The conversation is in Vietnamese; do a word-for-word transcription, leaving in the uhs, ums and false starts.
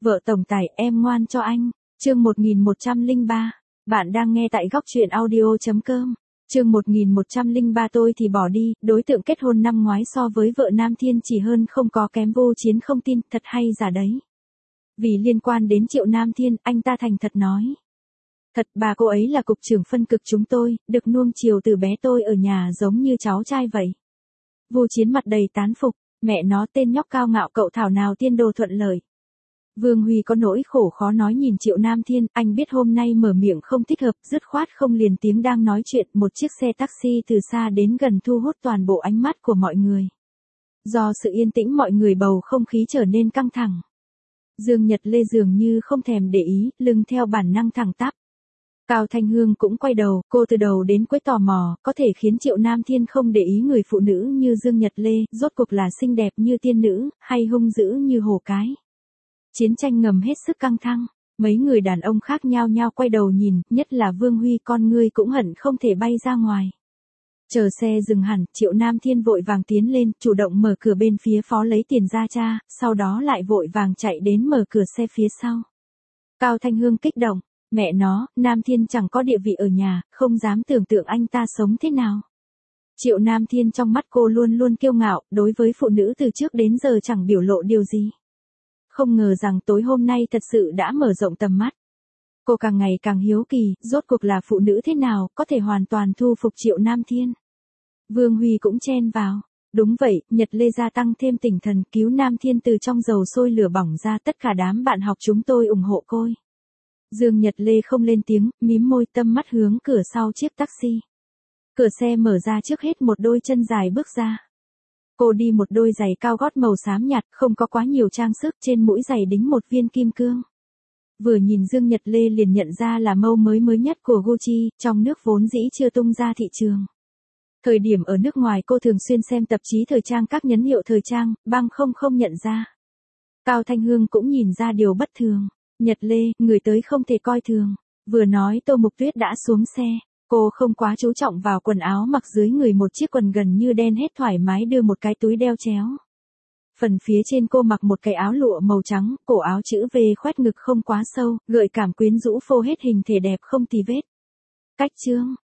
Vợ tổng tài, em ngoan cho anh. Chương một nghìn một trăm lẻ ba. Bạn đang nghe tại góc truyện audio chấm com. Chương một nghìn một trăm lẻ ba tôi thì bỏ đi, đối tượng kết hôn năm ngoái so với vợ Nam Thiên chỉ hơn không có kém, vô chiến không tin, thật hay giả đấy. Vì liên quan đến Triệu Nam Thiên, anh ta thành thật nói. Thật, bà cô ấy là cục trưởng phân cực chúng tôi, được nuông chiều từ bé, tôi ở nhà giống như cháu trai vậy. Vô chiến mặt đầy tán phục, mẹ nó, tên nhóc cao ngạo cậu thảo nào tiên đồ thuận lợi. Vương Huy có nỗi khổ khó nói nhìn Triệu Nam Thiên, anh biết hôm nay mở miệng không thích hợp, dứt khoát không liền tiếng đang nói chuyện, một chiếc xe taxi từ xa đến gần thu hút toàn bộ ánh mắt của mọi người. Do sự yên tĩnh mọi người bầu không khí trở nên căng thẳng. Dương Nhật Lê dường như không thèm để ý, lưng theo bản năng thẳng tắp. Cao Thanh Hương cũng quay đầu, cô từ đầu đến cuối tò mò, có thể khiến Triệu Nam Thiên không để ý người phụ nữ như Dương Nhật Lê, rốt cuộc là xinh đẹp như tiên nữ, hay hung dữ như hổ cái. Chiến tranh ngầm hết sức căng thẳng, mấy người đàn ông khác nhao nhao quay đầu nhìn, nhất là Vương Huy, con ngươi cũng hận không thể bay ra ngoài. Chờ xe dừng hẳn, Triệu Nam Thiên vội vàng tiến lên, chủ động mở cửa bên phía phó lấy tiền ra cha, sau đó lại vội vàng chạy đến mở cửa xe phía sau. Cao Thanh Hương kích động, mẹ nó, Nam Thiên chẳng có địa vị ở nhà, không dám tưởng tượng anh ta sống thế nào. Triệu Nam Thiên trong mắt cô luôn luôn kiêu ngạo, đối với phụ nữ từ trước đến giờ chẳng biểu lộ điều gì. Không ngờ rằng tối hôm nay thật sự đã mở rộng tầm mắt. Cô càng ngày càng hiếu kỳ, rốt cuộc là phụ nữ thế nào, có thể hoàn toàn thu phục Triệu Nam Thiên. Vương Huy cũng chen vào. Đúng vậy, Nhật Lê gia tăng thêm tinh thần, cứu Nam Thiên từ trong dầu sôi lửa bỏng ra, tất cả đám bạn học chúng tôi ủng hộ cô. Dương Nhật Lê không lên tiếng, mím môi, tâm mắt hướng cửa sau chiếc taxi. Cửa xe mở ra, trước hết một đôi chân dài bước ra. Cô đi một đôi giày cao gót màu xám nhạt, không có quá nhiều trang sức, trên mũi giày đính một viên kim cương. Vừa nhìn Dương Nhật Lê liền nhận ra là mẫu mới mới nhất của Gucci, trong nước vốn dĩ chưa tung ra thị trường. Thời điểm ở nước ngoài cô thường xuyên xem tạp chí thời trang, các nhấn hiệu thời trang, băng không không nhận ra. Cao Thanh Hương cũng nhìn ra điều bất thường. Nhật Lê, người tới không thể coi thường. Vừa nói Tô Mục Tuyết đã xuống xe. Cô không quá chú trọng vào quần áo, mặc dưới người một chiếc quần gần như đen hết, thoải mái đưa một cái túi đeo chéo. Phần phía trên cô mặc một cái áo lụa màu trắng, cổ áo chữ V khoét ngực không quá sâu, gợi cảm quyến rũ, phô hết hình thể đẹp không tì vết. Cách trương,